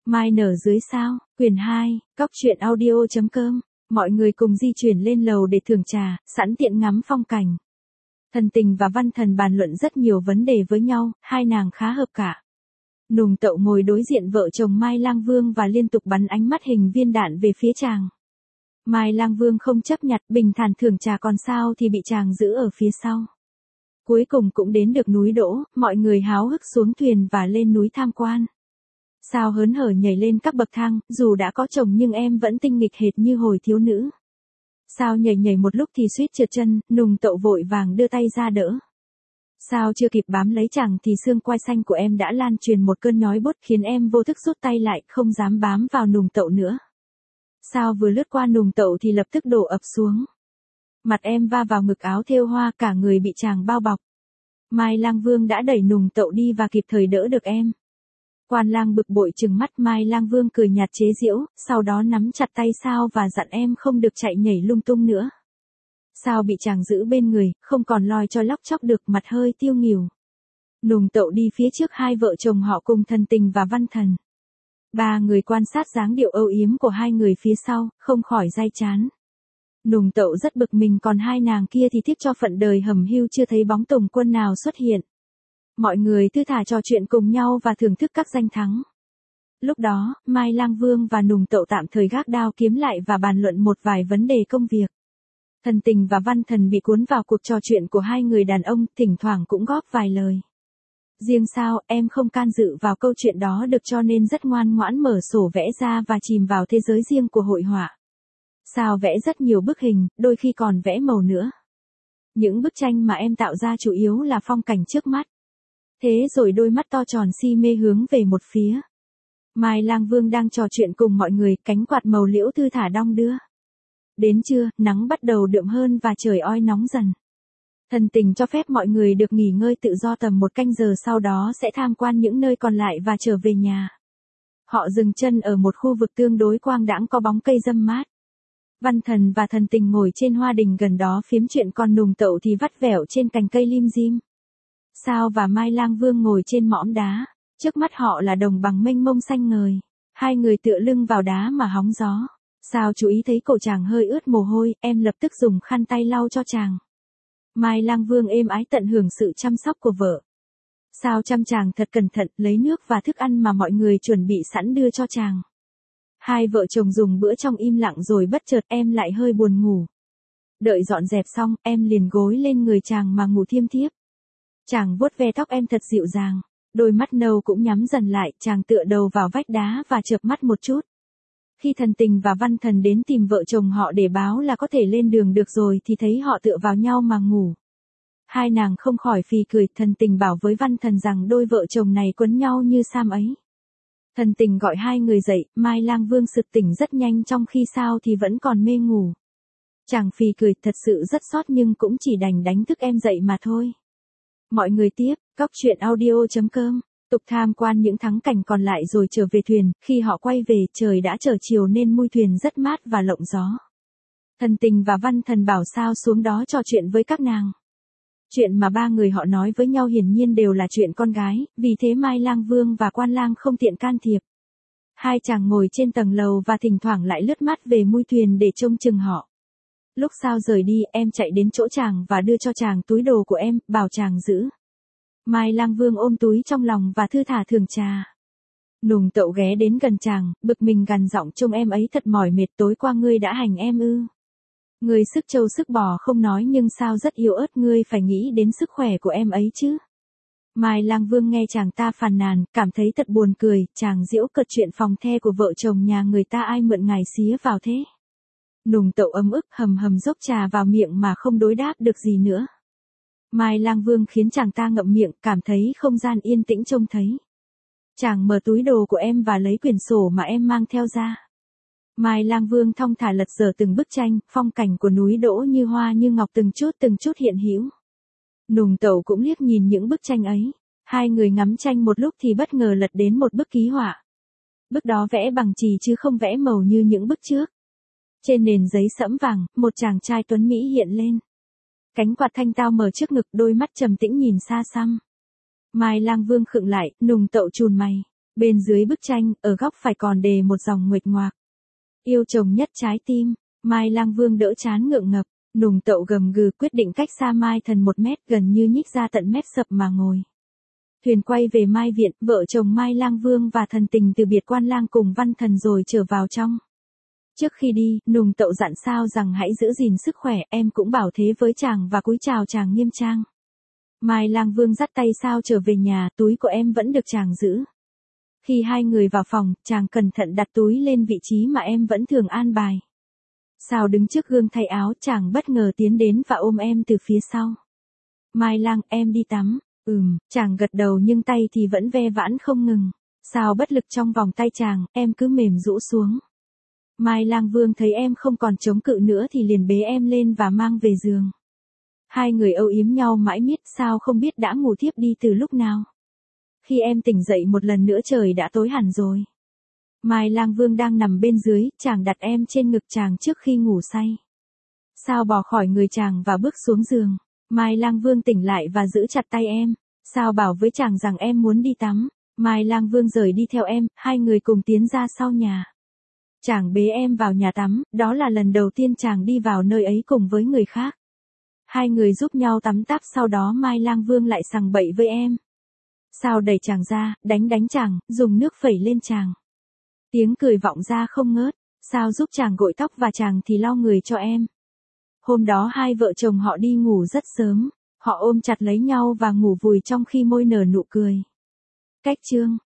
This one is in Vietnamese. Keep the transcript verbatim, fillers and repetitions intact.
Mai nở dưới sao, quyển hai, cóc truyện audio chấm com. Mọi người cùng di chuyển lên lầu để thưởng trà, sẵn tiện ngắm phong cảnh. Thần Tình và Văn Thần bàn luận rất nhiều vấn đề với nhau, hai nàng khá hợp cả. Nùng Tậu ngồi đối diện vợ chồng Mai Lang Vương và liên tục bắn ánh mắt hình viên đạn về phía chàng. Mai Lang Vương không chấp nhặt, bình thản thưởng trà còn sao thì bị chàng giữ ở phía sau. Cuối cùng cũng đến được núi Đỗ, mọi người háo hức xuống thuyền và lên núi tham quan. Sao hớn hở nhảy lên các bậc thang, dù đã có chồng nhưng em vẫn tinh nghịch hệt như hồi thiếu nữ. Sao nhảy nhảy một lúc thì suýt trượt chân, Nùng Tậu vội vàng đưa tay ra đỡ. Sao chưa kịp bám lấy chàng thì xương quai xanh của em đã lan truyền một cơn nhói bút khiến em vô thức rút tay lại, không dám bám vào Nùng Tậu nữa. Sao vừa lướt qua Nùng Tậu thì lập tức đổ ập xuống. Mặt em va vào ngực áo thêu hoa, cả người bị chàng bao bọc. Mai Lang Vương đã đẩy Nùng Tậu đi và kịp thời đỡ được em. Quan Lang bực bội trừng mắt, Mai Lang Vương cười nhạt chế giễu, sau đó nắm chặt tay Sao và dặn em không được chạy nhảy lung tung nữa. Sao bị chàng giữ bên người, không còn loi cho lóc chóc được, mặt hơi tiêu nghỉu. Nùng Tậu đi phía trước hai vợ chồng họ cùng Thần Tình và Văn Thần. Ba người quan sát dáng điệu âu yếm của hai người phía sau, không khỏi day chán. Nùng Tậu rất bực mình, còn hai nàng kia thì tiếc cho phận đời hầm hưu chưa thấy bóng Tùng Quân nào xuất hiện. Mọi người thư thả trò chuyện cùng nhau và thưởng thức các danh thắng. Lúc đó, Mai Lang Vương và Nùng Tậu tạm thời gác đao kiếm lại và bàn luận một vài vấn đề công việc. Thần Tình và Văn Thần bị cuốn vào cuộc trò chuyện của hai người đàn ông, thỉnh thoảng cũng góp vài lời. Riêng Sao, em không can dự vào câu chuyện đó được cho nên rất ngoan ngoãn mở sổ vẽ ra và chìm vào thế giới riêng của hội họa. Sao vẽ rất nhiều bức hình, đôi khi còn vẽ màu nữa. Những bức tranh mà em tạo ra chủ yếu là phong cảnh trước mắt. Thế rồi đôi mắt to tròn si mê hướng về một phía. Mai Lang Vương đang trò chuyện cùng mọi người, cánh quạt màu liễu thư thả đong đưa. Đến trưa, nắng bắt đầu đượm hơn và trời oi nóng dần. Thần Tình cho phép mọi người được nghỉ ngơi tự do tầm một canh giờ, sau đó sẽ tham quan những nơi còn lại và trở về nhà. Họ dừng chân ở một khu vực tương đối quang đãng có bóng cây râm mát. Văn Thần và Thần Tình ngồi trên hoa đình gần đó phiếm chuyện, còn Nùng Tậu thì vắt vẻo trên cành cây lim dim. Sao và Mai Lang Vương ngồi trên mỏm đá, trước mắt họ là đồng bằng mênh mông xanh ngời. Hai người tựa lưng vào đá mà hóng gió. Sao chú ý thấy cổ chàng hơi ướt mồ hôi, em lập tức dùng khăn tay lau cho chàng. Mai Lang Vương êm ái tận hưởng sự chăm sóc của vợ. Sao chăm chàng thật cẩn thận, lấy nước và thức ăn mà mọi người chuẩn bị sẵn đưa cho chàng. Hai vợ chồng dùng bữa trong im lặng rồi bất chợt em lại hơi buồn ngủ. Đợi dọn dẹp xong, em liền gối lên người chàng mà ngủ thiêm thiếp. Chàng vuốt ve tóc em thật dịu dàng, đôi mắt nâu cũng nhắm dần lại, chàng tựa đầu vào vách đá và chợp mắt một chút. Khi Thần Tình và Văn Thần đến tìm vợ chồng họ để báo là có thể lên đường được rồi thì thấy họ tựa vào nhau mà ngủ. Hai nàng không khỏi phì cười, Thần Tình bảo với Văn Thần rằng đôi vợ chồng này quấn nhau như sam ấy. Thần Tình gọi hai người dậy, Mai Lang Vương sực tỉnh rất nhanh trong khi Sao thì vẫn còn mê ngủ. Chàng phì cười, thật sự rất xót nhưng cũng chỉ đành đánh thức em dậy mà thôi. Mọi người tiếp, cóc truyện audio chấm com. Tục tham quan những thắng cảnh còn lại rồi trở về thuyền, khi họ quay về trời đã trở chiều nên mui thuyền rất mát và lộng gió. Thần Tình và Văn Thần bảo Sao xuống đó trò chuyện với các nàng. Chuyện mà ba người họ nói với nhau hiển nhiên đều là chuyện con gái, vì thế Mai Lang Vương và Quan Lang không tiện can thiệp. Hai chàng ngồi trên tầng lầu và thỉnh thoảng lại lướt mắt về mui thuyền để trông chừng họ. Lúc Sao rời đi, em chạy đến chỗ chàng và đưa cho chàng túi đồ của em, bảo chàng giữ. Mai Lang Vương ôm túi trong lòng và thư thả thưởng trà. Nùng Tậu ghé đến gần chàng, bực mình gằn giọng, trông em ấy thật mỏi mệt, tối qua ngươi đã hành em ư? Ngươi sức trâu sức bò không nói nhưng sao rất yếu ớt, ngươi phải nghĩ đến sức khỏe của em ấy chứ. Mai Lang Vương nghe chàng ta phàn nàn, cảm thấy thật buồn cười, chàng giễu cợt chuyện phòng the của vợ chồng nhà người ta ai mượn ngài xía vào thế. Nùng Tậu ấm ức hầm hầm dốc trà vào miệng mà không đối đáp được gì nữa. Mai Lang Vương khiến chàng ta ngậm miệng, cảm thấy không gian yên tĩnh trông thấy. Chàng mở túi đồ của em và lấy quyển sổ mà em mang theo ra. Mai Lang Vương thong thả lật dở từng bức tranh, phong cảnh của núi Đỗ như hoa như ngọc từng chút từng chút hiện hữu. Nùng Tậu cũng liếc nhìn những bức tranh ấy. Hai người ngắm tranh một lúc thì bất ngờ lật đến một bức ký họa. Bức đó vẽ bằng chì chứ không vẽ màu như những bức trước. Trên nền giấy sẫm vàng, một chàng trai tuấn mỹ hiện lên. Cánh quạt thanh tao mở trước ngực, đôi mắt trầm tĩnh nhìn xa xăm. Mai Lang Vương khựng lại, Nùng Tậu chùn mày. Bên dưới bức tranh, ở góc phải còn đề một dòng nguệch ngoạc. Yêu chồng nhất trái tim, Mai Lang Vương đỡ chán ngượng ngập, Nùng Tậu gầm gừ quyết định cách xa Mai Thần một mét gần như nhích ra tận mép sập mà ngồi. Thuyền quay về Mai Viện, vợ chồng Mai Lang Vương và Thần Tình từ biệt Quan Lang cùng Văn Thần rồi trở vào trong. Trước khi đi, Nùng Tậu dặn Sao rằng hãy giữ gìn sức khỏe, em cũng bảo thế với chàng và cúi chào chàng nghiêm trang. Mai Lang Vương dắt tay Sao trở về nhà, túi của em vẫn được chàng giữ. Khi hai người vào phòng, chàng cẩn thận đặt túi lên vị trí mà em vẫn thường an bài. Sao đứng trước gương thay áo, chàng bất ngờ tiến đến và ôm em từ phía sau. Mai Lang, em đi tắm. Ừm, chàng gật đầu nhưng tay thì vẫn ve vãn không ngừng. Sao bất lực trong vòng tay chàng, em cứ mềm rũ xuống. Mai Lang Vương thấy em không còn chống cự nữa thì liền bế em lên và mang về giường. Hai người âu yếm nhau mãi miết, Sao không biết đã ngủ thiếp đi từ lúc nào. Khi em tỉnh dậy một lần nữa trời đã tối hẳn rồi. Mai Lang Vương đang nằm bên dưới, chàng đặt em trên ngực chàng trước khi ngủ say. Sao bò khỏi người chàng và bước xuống giường. Mai Lang Vương tỉnh lại và giữ chặt tay em. Sao bảo với chàng rằng em muốn đi tắm. Mai Lang Vương rời đi theo em, hai người cùng tiến ra sau nhà. Chàng bế em vào nhà tắm, đó là lần đầu tiên chàng đi vào nơi ấy cùng với người khác. Hai người giúp nhau tắm táp, sau đó Mai Lang Vương lại sằng bậy với em. Sao đẩy chàng ra, đánh đánh chàng, dùng nước phẩy lên chàng. Tiếng cười vọng ra không ngớt. Sao giúp chàng gội tóc và chàng thì lau người cho em. Hôm đó hai vợ chồng họ đi ngủ rất sớm. Họ ôm chặt lấy nhau và ngủ vùi trong khi môi nở nụ cười. Cách chương